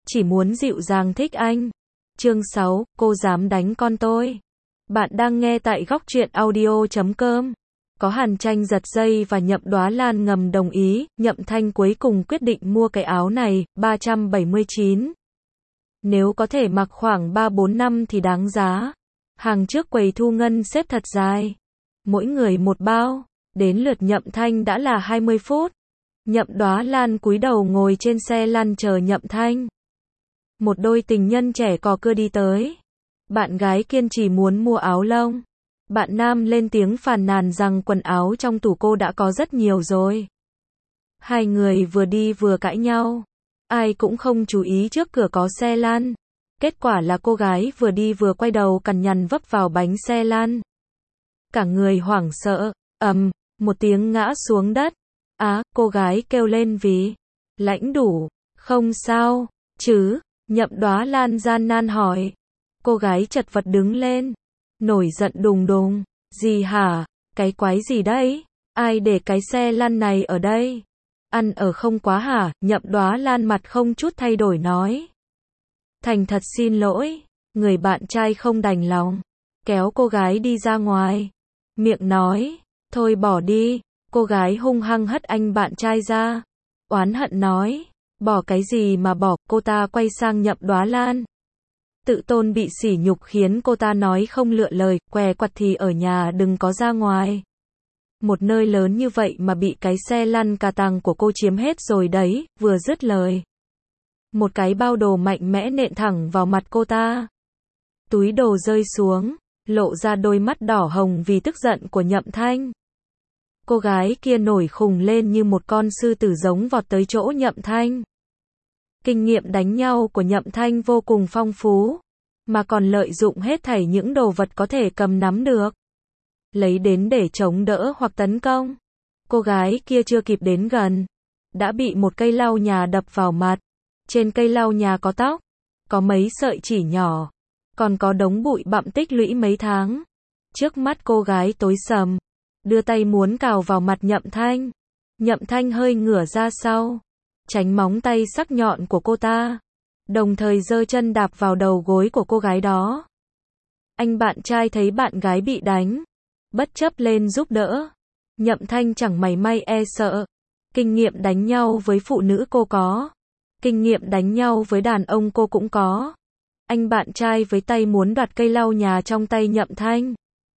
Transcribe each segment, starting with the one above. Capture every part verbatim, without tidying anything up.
chỉ muốn dịu dàng thích anh. Chương sáu, cô dám đánh con tôi. Bạn đang nghe tại góc truyện audio chấm com. Có Hàn Tranh giật dây và Nhậm Đoá Lan ngầm đồng ý, Nhậm Thanh cuối cùng quyết định mua cái áo này, ba trăm bảy mươi chín. Nếu có thể mặc khoảng ba bốn năm thì đáng giá. Hàng trước quầy thu ngân xếp thật dài. Mỗi người một bao, đến lượt Nhậm Thanh đã là hai mươi phút. Nhậm Đoá Lan cúi đầu ngồi trên xe lăn chờ Nhậm Thanh. Một đôi tình nhân trẻ cò cưa đi tới. Bạn gái kiên trì muốn mua áo lông. Bạn nam lên tiếng phàn nàn rằng quần áo trong tủ cô đã có rất nhiều rồi. Hai người vừa đi vừa cãi nhau. Ai cũng không chú ý trước cửa có xe lăn. Kết quả là cô gái vừa đi vừa quay đầu cằn nhằn vấp vào bánh xe lăn. Cả người hoảng sợ, ầm, một tiếng ngã xuống đất. Á, cô gái kêu lên vì lãnh đủ, không sao, chứ, Nhậm Đoá Lan gian nan hỏi. Cô gái chật vật đứng lên, nổi giận đùng đùng, gì hả, cái quái gì đấy, ai để cái xe lăn này ở đây, ăn ở không quá hả, Nhậm Đoá Lan mặt không chút thay đổi nói. Thành thật xin lỗi, người bạn trai không đành lòng, kéo cô gái đi ra ngoài, miệng nói, thôi bỏ đi. Cô gái hung hăng hất anh bạn trai ra, oán hận nói, bỏ cái gì mà bỏ, cô ta quay sang Nhậm Đoá Lan. Tự tôn bị sỉ nhục khiến cô ta nói không lựa lời, què quặt thì ở nhà đừng có ra ngoài. Một nơi lớn như vậy mà bị cái xe lăn cà tàng của cô chiếm hết rồi đấy, vừa dứt lời. Một cái bao đồ mạnh mẽ nện thẳng vào mặt cô ta. Túi đồ rơi xuống, lộ ra đôi mắt đỏ hồng vì tức giận của Nhậm Thanh. Cô gái kia nổi khùng lên như một con sư tử giống vọt tới chỗ Nhậm Thanh. Kinh nghiệm đánh nhau của Nhậm Thanh vô cùng phong phú, mà còn lợi dụng hết thảy những đồ vật có thể cầm nắm được, lấy đến để chống đỡ hoặc tấn công. Cô gái kia chưa kịp đến gần, đã bị một cây lau nhà đập vào mặt. Trên cây lau nhà có tóc, có mấy sợi chỉ nhỏ, còn có đống bụi bặm tích lũy mấy tháng. Trước mắt cô gái tối sầm, đưa tay muốn cào vào mặt Nhậm Thanh. Nhậm Thanh hơi ngửa ra sau, tránh móng tay sắc nhọn của cô ta, đồng thời giơ chân đạp vào đầu gối của cô gái đó. Anh bạn trai thấy bạn gái bị đánh, bất chấp lên giúp đỡ. Nhậm Thanh chẳng mảy may e sợ. Kinh nghiệm đánh nhau với phụ nữ cô có, kinh nghiệm đánh nhau với đàn ông cô cũng có. Anh bạn trai với tay muốn đoạt cây lau nhà trong tay Nhậm Thanh.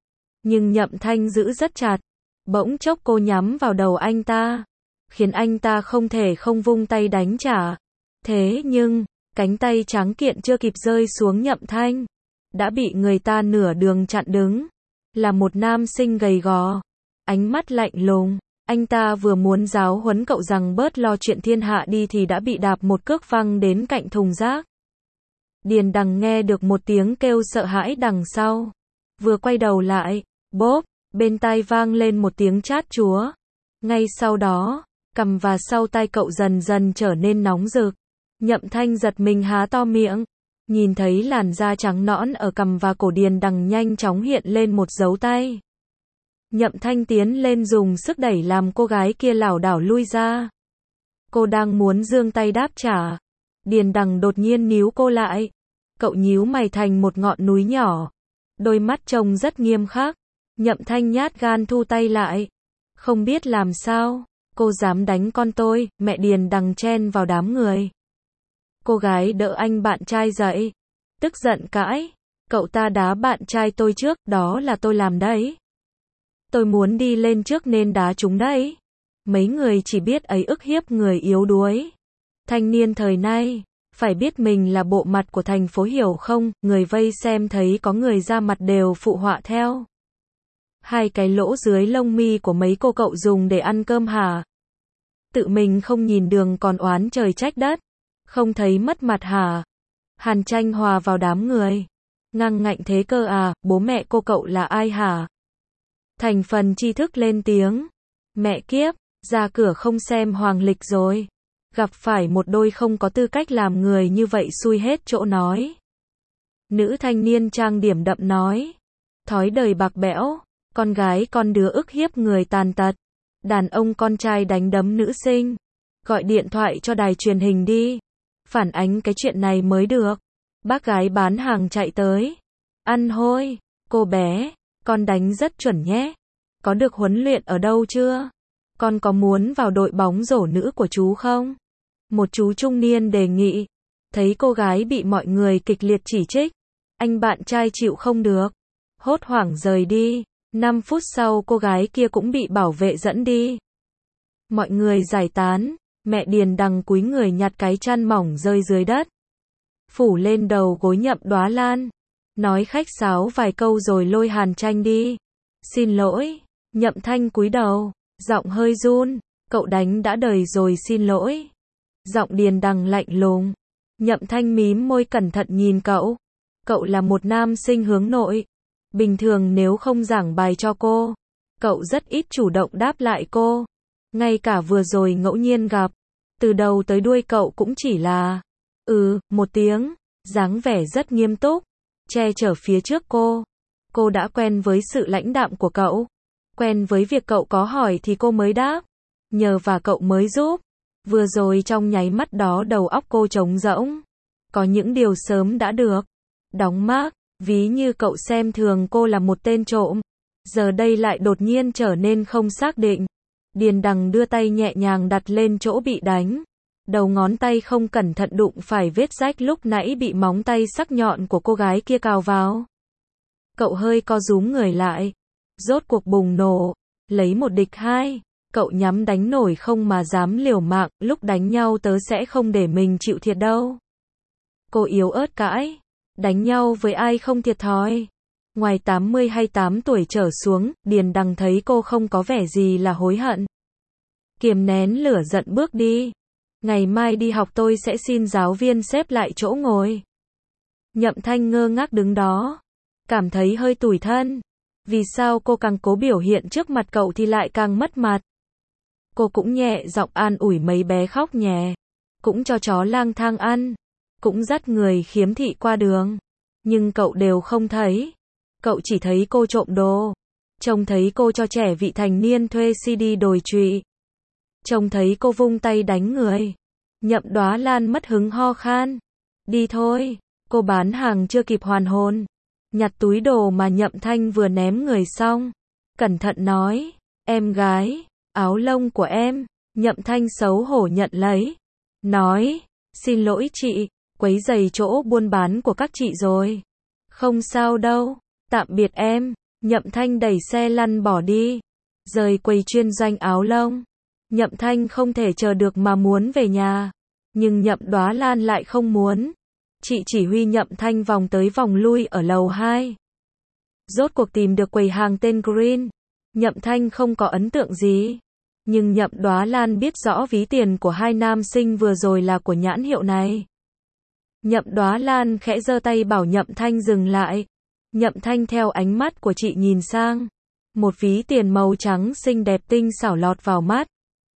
Nhưng Nhậm Thanh giữ rất chặt, bỗng chốc cô nhắm vào đầu anh ta, khiến anh ta không thể không vung tay đánh trả. Thế nhưng, cánh tay trắng kiện chưa kịp rơi xuống Nhậm Thanh, đã bị người ta nửa đường chặn đứng. Là một nam sinh gầy gò, ánh mắt lạnh lùng, anh ta vừa muốn giáo huấn cậu rằng bớt lo chuyện thiên hạ đi thì đã bị đạp một cước văng đến cạnh thùng rác. Điền Đằng nghe được một tiếng kêu sợ hãi đằng sau, vừa quay đầu lại, bốp, bên tai vang lên một tiếng chát chúa. Ngay sau đó, cằm và sau tai cậu dần dần trở nên nóng rực. Nhậm Thanh giật mình há to miệng, nhìn thấy làn da trắng nõn ở cằm và cổ Điền Đằng nhanh chóng hiện lên một dấu tay. Nhậm Thanh tiến lên dùng sức đẩy làm cô gái kia lảo đảo lui ra. Cô đang muốn giương tay đáp trả, Điền Đằng đột nhiên níu cô lại. Cậu nhíu mày thành một ngọn núi nhỏ, đôi mắt trông rất nghiêm khắc. Nhậm Thanh nhát gan thu tay lại. Không biết làm sao, cô dám đánh con tôi, mẹ Điền Đằng chen vào đám người. Cô gái đỡ anh bạn trai dậy, tức giận cãi, cậu ta đá bạn trai tôi trước, đó là tôi làm đấy. Tôi muốn đi lên trước nên đá chúng đấy. Mấy người chỉ biết ấy ức hiếp người yếu đuối. Thanh niên thời nay, phải biết mình là bộ mặt của thành phố hiểu không, người vây xem thấy có người ra mặt đều phụ họa theo. Hai cái lỗ dưới lông mi của mấy cô cậu dùng để ăn cơm hả? Tự mình không nhìn đường còn oán trời trách đất, không thấy mất mặt hả? Hàn Tranh hòa vào đám người, ngăng ngạnh thế cơ à, bố mẹ cô cậu là ai hả? Thành phần tri thức lên tiếng, mẹ kiếp, ra cửa không xem hoàng lịch rồi, gặp phải một đôi không có tư cách làm người như vậy xui hết chỗ nói. Nữ thanh niên trang điểm đậm nói, thói đời bạc bẽo, con gái con đứa ức hiếp người tàn tật, đàn ông con trai đánh đấm nữ sinh, gọi điện thoại cho đài truyền hình đi. phản ánh cái chuyện này mới được. Bác gái bán hàng chạy tới. Ăn hôi, cô bé, con đánh rất chuẩn nhé. Có được huấn luyện ở đâu chưa? Con có muốn vào đội bóng rổ nữ của chú không? Một chú trung niên đề nghị. Thấy cô gái bị mọi người kịch liệt chỉ trích. Anh bạn trai chịu không được. Hốt hoảng rời đi. năm phút sau cô gái kia cũng bị bảo vệ dẫn đi. Mọi người giải tán. Mẹ Điền Đằng cúi người nhặt cái chăn mỏng rơi dưới đất. Phủ lên đầu gối Nhậm Đóa Lan. Nói khách sáo vài câu rồi lôi Hàn Tranh đi. Xin lỗi. Nhậm Thanh cúi đầu. Giọng hơi run. Cậu đánh đã đời rồi xin lỗi. Giọng Điền Đằng lạnh lùng. Nhậm Thanh mím môi cẩn thận nhìn cậu. Cậu là một nam sinh hướng nội. Bình thường nếu không giảng bài cho cô, cậu rất ít chủ động đáp lại cô. Ngay cả vừa rồi ngẫu nhiên gặp, từ đầu tới đuôi cậu cũng chỉ là ừ, một tiếng, dáng vẻ rất nghiêm túc, che chở phía trước cô. Cô đã quen với sự lãnh đạm của cậu, quen với việc cậu có hỏi thì cô mới đáp, nhờ và cậu mới giúp. Vừa rồi trong nháy mắt đó đầu óc cô trống rỗng, có những điều sớm đã được đóng mác, ví như cậu xem thường cô là một tên trộm, giờ đây lại đột nhiên trở nên không xác định. Điền Đằng đưa tay nhẹ nhàng đặt lên chỗ bị đánh. Đầu ngón tay không cẩn thận đụng phải vết rách lúc nãy bị móng tay sắc nhọn của cô gái kia cào vào. Cậu hơi co rúm người lại. Rốt cuộc bùng nổ. Lấy một địch hai. Cậu nhắm đánh nổi không mà dám liều mạng, lúc đánh nhau tớ sẽ không để mình chịu thiệt đâu. Cô yếu ớt cãi. Đánh nhau với ai không thiệt thòi. Ngoài tám mươi hay tám tuổi trở xuống, Điền Đằng thấy cô không có vẻ gì là hối hận. Kiềm nén lửa giận bước đi. Ngày mai đi học tôi sẽ xin giáo viên xếp lại chỗ ngồi. Nhậm Thanh ngơ ngác đứng đó. Cảm thấy hơi tủi thân. Vì sao cô càng cố biểu hiện trước mặt cậu thì lại càng mất mặt. Cô cũng nhẹ giọng an ủi mấy bé khóc nhè. Cũng cho chó lang thang ăn. Cũng dắt người khiếm thị qua đường. Nhưng cậu đều không thấy. Cậu chỉ thấy cô trộm đồ. Trông thấy cô cho trẻ vị thành niên thuê xê đê đồi trụy. Trông thấy cô vung tay đánh người. Nhậm Đóa Lan mất hứng ho khan. Đi thôi. Cô bán hàng chưa kịp hoàn hồn. Nhặt túi đồ mà Nhậm Thanh vừa ném người xong. Cẩn thận nói. Em gái, áo lông của em. Nhậm Thanh xấu hổ nhận lấy. Nói. Xin lỗi chị, quấy rầy chỗ buôn bán của các chị rồi. Không sao đâu. Tạm biệt em. Nhậm Thanh đẩy xe lăn bỏ đi. Rời quầy chuyên doanh áo lông. Nhậm Thanh không thể chờ được mà muốn về nhà. Nhưng Nhậm Đóa Lan lại không muốn. Chị chỉ huy Nhậm Thanh vòng tới vòng lui ở lầu hai. Rốt cuộc tìm được quầy hàng tên Green. Nhậm Thanh không có ấn tượng gì. Nhưng Nhậm Đóa Lan biết rõ ví tiền của hai nam sinh vừa rồi là của nhãn hiệu này. Nhậm Đóa Lan khẽ giơ tay bảo Nhậm Thanh dừng lại. Nhậm Thanh theo ánh mắt của chị nhìn sang. Một ví tiền màu trắng xinh đẹp tinh xảo lọt vào mắt.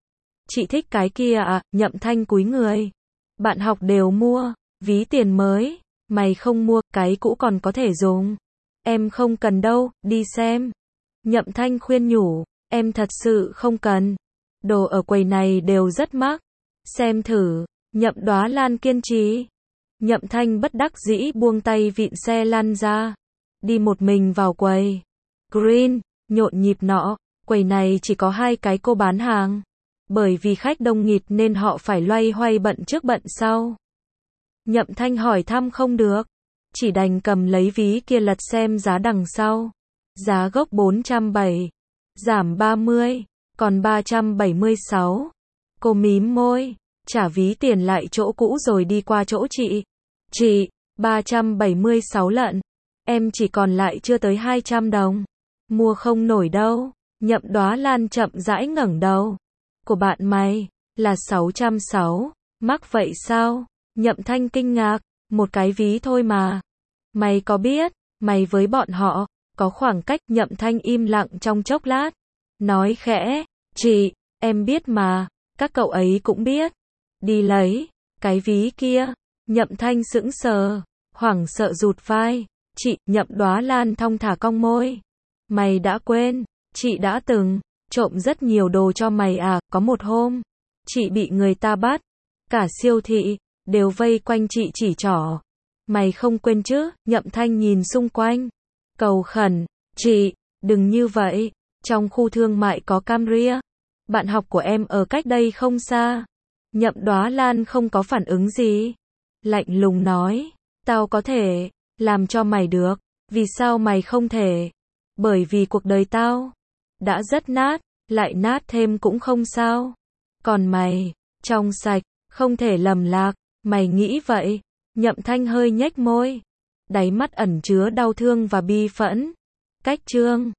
Chị thích cái kia à? Nhậm Thanh cúi người. Bạn học đều mua. Ví tiền mới. Mày không mua, cái cũ còn có thể dùng. Em không cần đâu, đi xem. Nhậm Thanh khuyên nhủ. Em thật sự không cần. Đồ ở quầy này đều rất mắc. Xem thử. Nhậm Đóa Lan kiên trì. Nhậm Thanh bất đắc dĩ buông tay vịn xe lăn ra. Đi một mình vào quầy. Green, nhộn nhịp nọ. Quầy này chỉ có hai cái cô bán hàng. Bởi vì khách đông nghịt nên họ phải loay hoay bận trước bận sau. Nhậm Thanh hỏi thăm không được. Chỉ đành cầm lấy ví kia lật xem giá đằng sau. Giá gốc bốn trăm bảy mươi. Giảm ba mươi. Còn ba trăm bảy mươi sáu. Cô mím môi. Trả ví tiền lại chỗ cũ rồi đi qua chỗ chị. Chị, ba trăm bảy mươi sáu lận. Em chỉ còn lại chưa tới hai trăm đồng. Mua không nổi đâu. Nhậm Đóa Lan chậm rãi ngẩng đầu. Của bạn mày, là sáu trăm sáu. Mắc vậy sao? Nhậm Thanh kinh ngạc. Một cái ví thôi mà. Mày có biết, mày với bọn họ, có khoảng cách. Nhậm Thanh im lặng trong chốc lát. Nói khẽ, chị, em biết mà, các cậu ấy cũng biết. Đi lấy, cái ví kia. Nhậm Thanh sững sờ, hoảng sợ rụt vai. Chị, Nhậm Đóa Lan thong thả cong môi. Mày đã quên, chị đã từng trộm rất nhiều đồ cho mày à? Có một hôm, chị bị người ta bắt, cả siêu thị đều vây quanh chị chỉ trỏ. Mày không quên chứ? Nhậm Thanh nhìn xung quanh, cầu khẩn, chị, đừng như vậy, trong khu thương mại có camera. Bạn học của em ở cách đây không xa. Nhậm Đóa Lan không có phản ứng gì. Lạnh lùng nói, tao có thể làm cho mày được. Vì sao mày không thể? Bởi vì cuộc đời tao đã rất nát, lại nát thêm cũng không sao. Còn mày, trong sạch, không thể lầm lạc. Mày nghĩ vậy? Nhậm Thanh hơi nhếch môi, đáy mắt ẩn chứa đau thương và bi phẫn. Cách Trương